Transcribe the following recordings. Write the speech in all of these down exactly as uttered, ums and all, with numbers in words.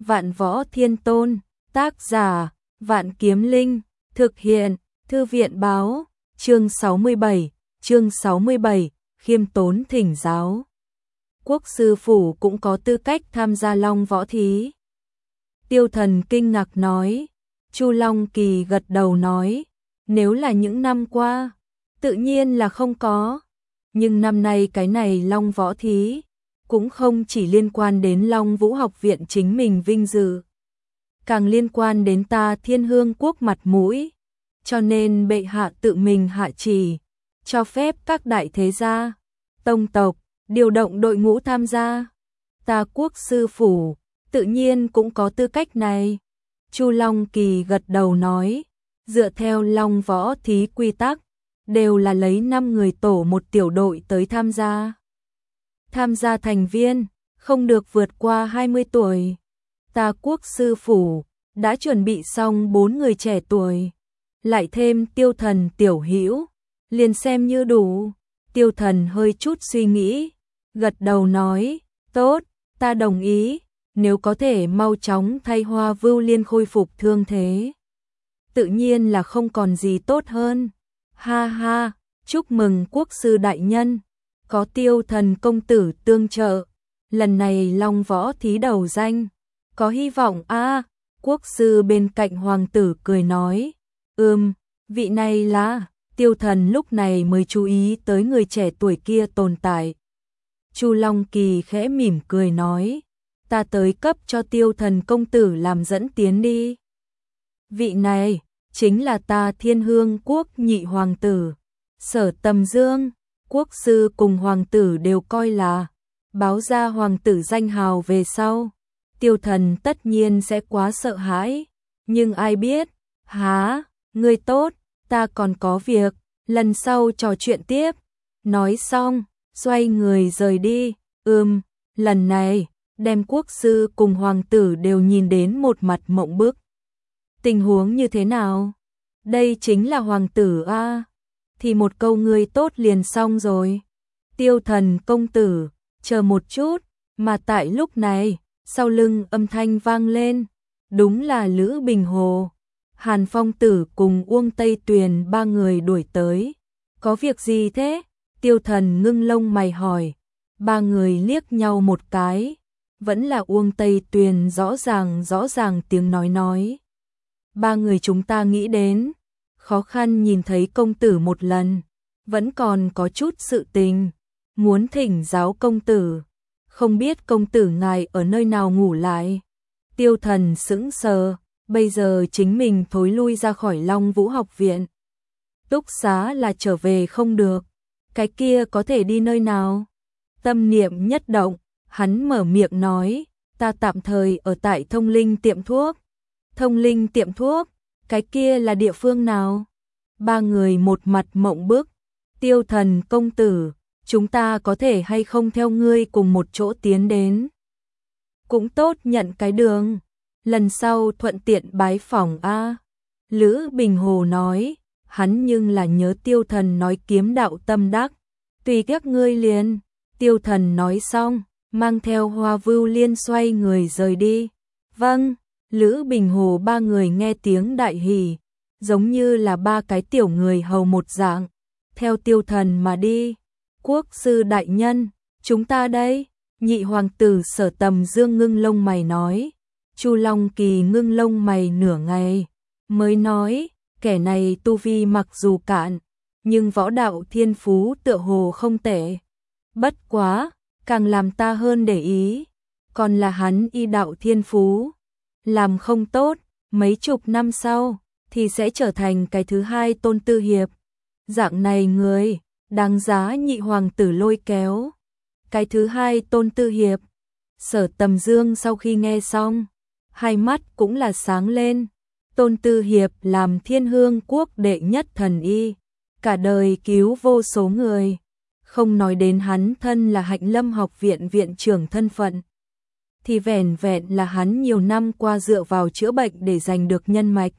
Vạn Võ Thiên Tôn, tác giả, Vạn Kiếm Linh, thực hiện, Thư viện báo, chương sáu mươi bảy, chương sáu mươi bảy, khiêm tốn thỉnh giáo. Quốc sư phủ cũng có tư cách tham gia Long Võ Thí. Tiêu Thần kinh ngạc nói, Chu Long Kỳ gật đầu nói, nếu là những năm qua, tự nhiên là không có, nhưng năm nay cái này Long Võ Thí cũng không chỉ liên quan đến Long Vũ học viện chính mình vinh dự, càng liên quan đến ta Thiên Hương quốc mặt mũi, cho nên bệ hạ tự mình hạ chỉ, cho phép các đại thế gia, tông tộc, điều động đội ngũ tham gia. Ta quốc sư phủ, tự nhiên cũng có tư cách này. Chu Long Kỳ gật đầu nói, dựa theo Long Võ Thí quy tắc, đều là lấy năm người tổ một tiểu đội tới tham gia. Tham gia thành viên, không được vượt qua hai mươi tuổi. Ta quốc sư phủ, đã chuẩn bị xong bốn người trẻ tuổi. Lại thêm Tiêu Thần tiểu hữu, liền xem như đủ. Tiêu Thần hơi chút suy nghĩ, gật đầu nói, tốt, ta đồng ý, nếu có thể mau chóng thay Hoa Vưu Liên khôi phục thương thế. Tự nhiên là không còn gì tốt hơn. Ha ha, chúc mừng quốc sư đại nhân, có Tiêu Thần công tử tương trợ, lần này Long Võ Thí đầu danh, có hy vọng a. À, quốc sư bên cạnh hoàng tử cười nói, ừm, vị này là. Tiêu Thần lúc này mới chú ý tới người trẻ tuổi kia tồn tại. Chu Long Kỳ khẽ mỉm cười nói, ta tới cấp cho Tiêu Thần công tử làm dẫn tiến đi. Vị này chính là ta Thiên Hương quốc nhị hoàng tử, Sở Tầm Dương. Quốc sư cùng hoàng tử đều coi là báo ra hoàng tử danh hào về sau, Tiêu Thần tất nhiên sẽ quá sợ hãi, nhưng ai biết, há, ngươi tốt, ta còn có việc, lần sau trò chuyện tiếp. Nói xong, xoay người rời đi. Ừm, lần này, đem quốc sư cùng hoàng tử đều nhìn đến một mặt mộng bức. Tình huống như thế nào? Đây chính là hoàng tử a. À? Thì một câu ngươi tốt liền xong rồi. Tiêu Thần công tử, chờ một chút, mà tại lúc này, sau lưng âm thanh vang lên, đúng là Lữ Bình Hồ, Hàn Phong Tử cùng Uông Tây Tuyền ba người đuổi tới. Có việc gì thế? Tiêu Thần ngưng lông mày hỏi. Ba người liếc nhau một cái, vẫn là Uông Tây Tuyền rõ ràng rõ ràng tiếng nói nói. Ba người chúng ta nghĩ đến, khó khăn nhìn thấy công tử một lần, vẫn còn có chút sự tình, muốn thỉnh giáo công tử, không biết công tử ngài ở nơi nào ngủ lại. Tiêu Thần sững sờ, bây giờ chính mình thối lui ra khỏi Long Vũ học viện. Túc xá là trở về không được, cái kia có thể đi nơi nào? Tâm niệm nhất động, hắn mở miệng nói, ta tạm thời ở tại Thông Linh tiệm thuốc. Thông Linh tiệm thuốc, cái kia là địa phương nào? Ba người một mặt mộng bức. Tiêu Thần công tử, chúng ta có thể hay không theo ngươi cùng một chỗ tiến đến? Cũng tốt, nhận cái đường, lần sau thuận tiện bái phỏng a. Lữ Bình Hồ nói, hắn nhưng là nhớ Tiêu Thần nói kiếm đạo tâm đắc, tùy các ngươi liền. Tiêu Thần nói xong, mang theo Hoa Vưu Liên xoay người rời đi. Vâng. Lữ Bình Hồ ba người nghe tiếng đại hỉ, giống như là ba cái tiểu người hầu một dạng, theo Tiêu Thần mà đi. Quốc sư đại nhân, chúng ta đây. Nhị hoàng tử Sở Tầm Dương ngưng lông mày nói. Chu Long Kỳ ngưng lông mày nửa ngày, mới nói, kẻ này tu vi mặc dù cạn, nhưng võ đạo thiên phú tựa hồ không tệ. Bất quá, càng làm ta hơn để ý, còn là hắn y đạo thiên phú. Làm không tốt, mấy chục năm sau, thì sẽ trở thành cái thứ hai Tôn Tư Hiệp. Dạng này người, đáng giá nhị hoàng tử lôi kéo. Cái thứ hai Tôn Tư Hiệp. Sở Tầm Dương sau khi nghe xong, hai mắt cũng là sáng lên. Tôn Tư Hiệp làm Thiên Hương quốc đệ nhất thần y, cả đời cứu vô số người. Không nói đến hắn thân là Hạnh Lâm học viện viện trưởng thân phận, thì vẻn vẹn là hắn nhiều năm qua dựa vào chữa bệnh để giành được nhân mạch.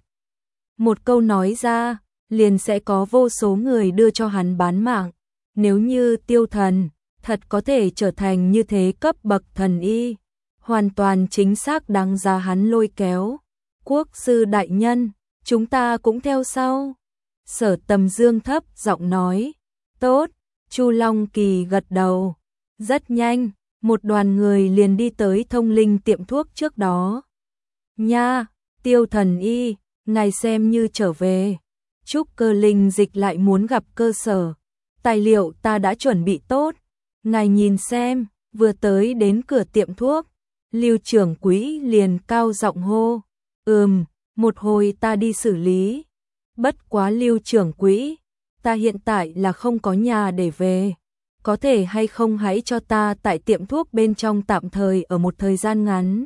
Một câu nói ra, liền sẽ có vô số người đưa cho hắn bán mạng. Nếu như Tiêu Thần thật có thể trở thành như thế cấp bậc thần y, hoàn toàn chính xác đáng giá hắn lôi kéo. Quốc sư đại nhân, chúng ta cũng theo sau. Sở Tầm Dương thấp giọng nói. Tốt, Chu Long Kỳ gật đầu. Rất nhanh, một đoàn người liền đi tới Thông Linh tiệm thuốc trước đó. Nha, Tiêu thần y, ngài xem như trở về. Trúc Cơ Linh Dịch lại muốn gặp cơ sở. Tài liệu ta đã chuẩn bị tốt. Ngài nhìn xem, vừa tới đến cửa tiệm thuốc. Lưu trưởng quỹ liền cao giọng hô. Ừm, một hồi ta đi xử lý. Bất quá Lưu trưởng quỹ, ta hiện tại là không có nhà để về. Có thể hay không hãy cho ta tại tiệm thuốc bên trong tạm thời ở một thời gian ngắn.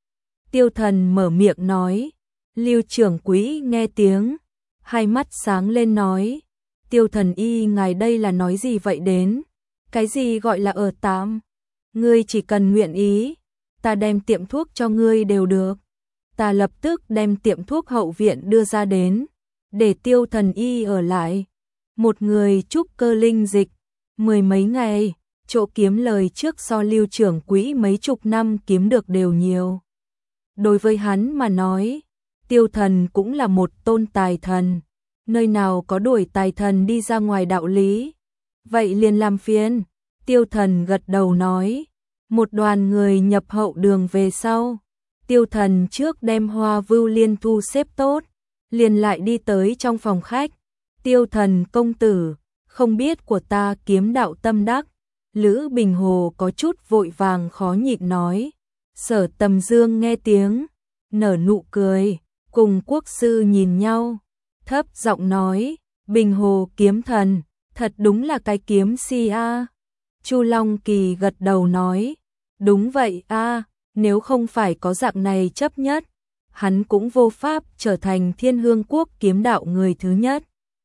Tiêu Thần mở miệng nói. Lưu trưởng quỹ nghe tiếng, hai mắt sáng lên nói. Tiêu thần y ngài đây là nói gì vậy đến? Cái gì gọi là ở tạm? Ngươi chỉ cần nguyện ý, ta đem tiệm thuốc cho ngươi đều được. Ta lập tức đem tiệm thuốc hậu viện đưa ra đến, để Tiêu thần y ở lại. Một người trúc cơ linh dịch, mười mấy ngày, chỗ kiếm lời trước so Lưu trưởng quỹ mấy chục năm kiếm được đều nhiều. Đối với hắn mà nói, Tiêu thần cũng là một tôn tài thần. Nơi nào có đuổi tài thần đi ra ngoài đạo lý. Vậy liền làm phiền. Tiêu thần gật đầu nói. Một đoàn người nhập hậu đường về sau. Tiêu thần trước đem Hoa Vưu Liên thu xếp tốt, liền lại đi tới trong phòng khách. Tiêu thần công tử, không biết của ta kiếm đạo tâm đắc. Lữ Bình Hồ có chút vội vàng khó nhịn nói. Sở Tầm Dương nghe tiếng, nở nụ cười, cùng quốc sư nhìn nhau. Thấp giọng nói, Bình Hồ kiếm thần, thật đúng là cái kiếm si a. Chu Long Kỳ gật đầu nói, đúng vậy a, nếu không phải có dạng này chấp nhất, hắn cũng vô pháp trở thành Thiên Hương Quốc kiếm đạo người thứ nhất.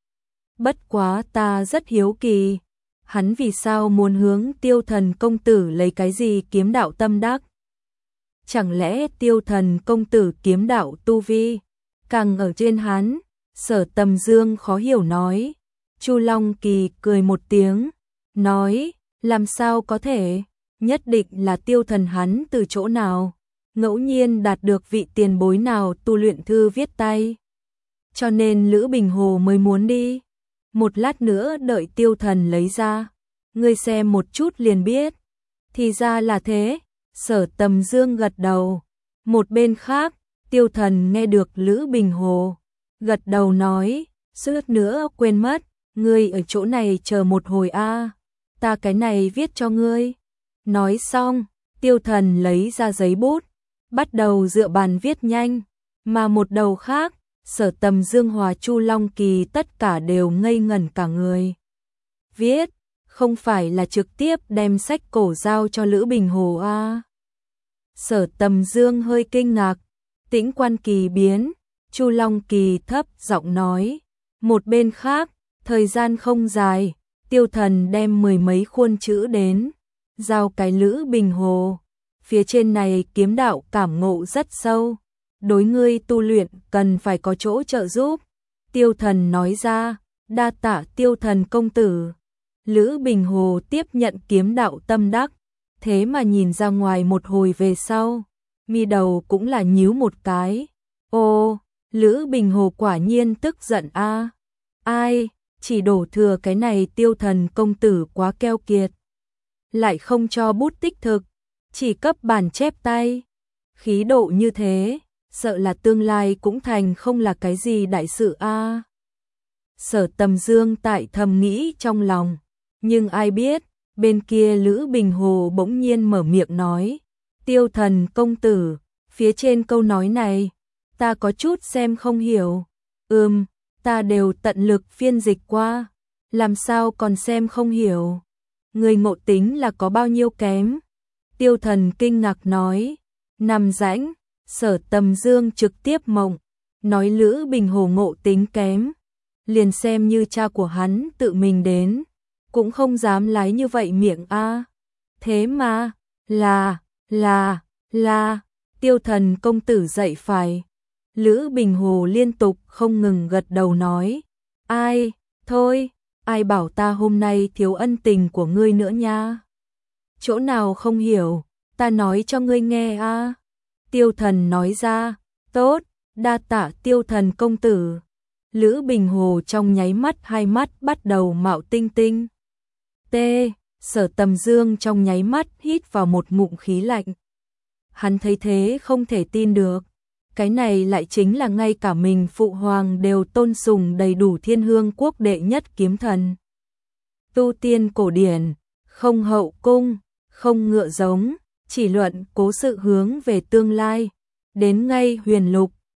Bất quá ta rất hiếu kỳ, hắn vì sao muốn hướng Tiêu thần công tử lấy cái gì kiếm đạo tâm đắc? Chẳng lẽ Tiêu thần công tử kiếm đạo tu vi càng ở trên hắn? Sở Tầm Dương khó hiểu nói. Chu Long Kỳ cười một tiếng, nói, làm sao có thể, nhất định là Tiêu thần hắn từ chỗ nào, ngẫu nhiên đạt được vị tiền bối nào tu luyện thư viết tay. Cho nên Lữ Bình Hồ mới muốn đi. Một lát nữa đợi Tiêu thần lấy ra, ngươi xem một chút liền biết. Thì ra là thế, Sở Tầm Dương gật đầu. Một bên khác, Tiêu thần nghe được Lữ Bình Hồ gật đầu nói, suýt nữa quên mất, ngươi ở chỗ này chờ một hồi a, ta cái này viết cho ngươi. Nói xong, Tiêu thần lấy ra giấy bút, bắt đầu dựa bàn viết nhanh, mà một đầu khác, Sở Tầm Dương hòa Chu Long Kỳ tất cả đều ngây ngẩn cả người. Viết, không phải là trực tiếp đem sách cổ giao cho Lữ Bình Hồ a. Sở Tầm Dương hơi kinh ngạc, tĩnh quan kỳ biến. Chu Long Kỳ thấp giọng nói. Một bên khác, thời gian không dài, Tiêu thần đem mười mấy khuôn chữ đến, giao cái Lữ Bình Hồ. Phía trên này kiếm đạo cảm ngộ rất sâu, đối ngươi tu luyện cần phải có chỗ trợ giúp. Tiêu thần nói ra, đa tạ Tiêu thần công tử. Lữ Bình Hồ tiếp nhận kiếm đạo tâm đắc, thế mà nhìn ra ngoài một hồi về sau, mi đầu cũng là nhíu một cái. Ô, Lữ Bình Hồ quả nhiên tức giận a. Ai, chỉ đổ thừa cái này Tiêu thần công tử quá keo kiệt. Lại không cho bút tích thực, chỉ cấp bản chép tay. Khí độ như thế, sợ là tương lai cũng thành không là cái gì đại sự a. Sở Tầm Dương tại thầm nghĩ trong lòng, nhưng ai biết, bên kia Lữ Bình Hồ bỗng nhiên mở miệng nói, Tiêu thần công tử, phía trên câu nói này, ta có chút xem không hiểu. Ừm, ta đều tận lực phiên dịch qua, làm sao còn xem không hiểu. Người ngộ tính là có bao nhiêu kém? Tiêu thần kinh ngạc nói, nằm rãnh. Sở Tầm Dương trực tiếp mộng, nói Lữ Bình Hồ ngộ tính kém, liền xem như cha của hắn tự mình đến, cũng không dám lái như vậy miệng a. Thế mà, là, là, là, Tiêu thần công tử dậy phải. Lữ Bình Hồ liên tục không ngừng gật đầu nói, ai, thôi, ai bảo ta hôm nay thiếu ân tình của ngươi nữa nha. Chỗ nào không hiểu, ta nói cho ngươi nghe a. Tiêu Thần nói ra, tốt, đa tạ Tiêu Thần công tử. Lữ Bình Hồ trong nháy mắt hai mắt bắt đầu mạo tinh tinh. T, Sở Tầm Dương trong nháy mắt hít vào một ngụm khí lạnh. Hắn thấy thế không thể tin được. Cái này lại chính là ngay cả mình phụ hoàng đều tôn sùng đầy đủ Thiên Hương quốc đệ nhất kiếm thần. Tu tiên cổ điển, không hậu cung, không ngựa giống, chỉ luận cố sự hướng về tương lai. Đến ngay huyền lục,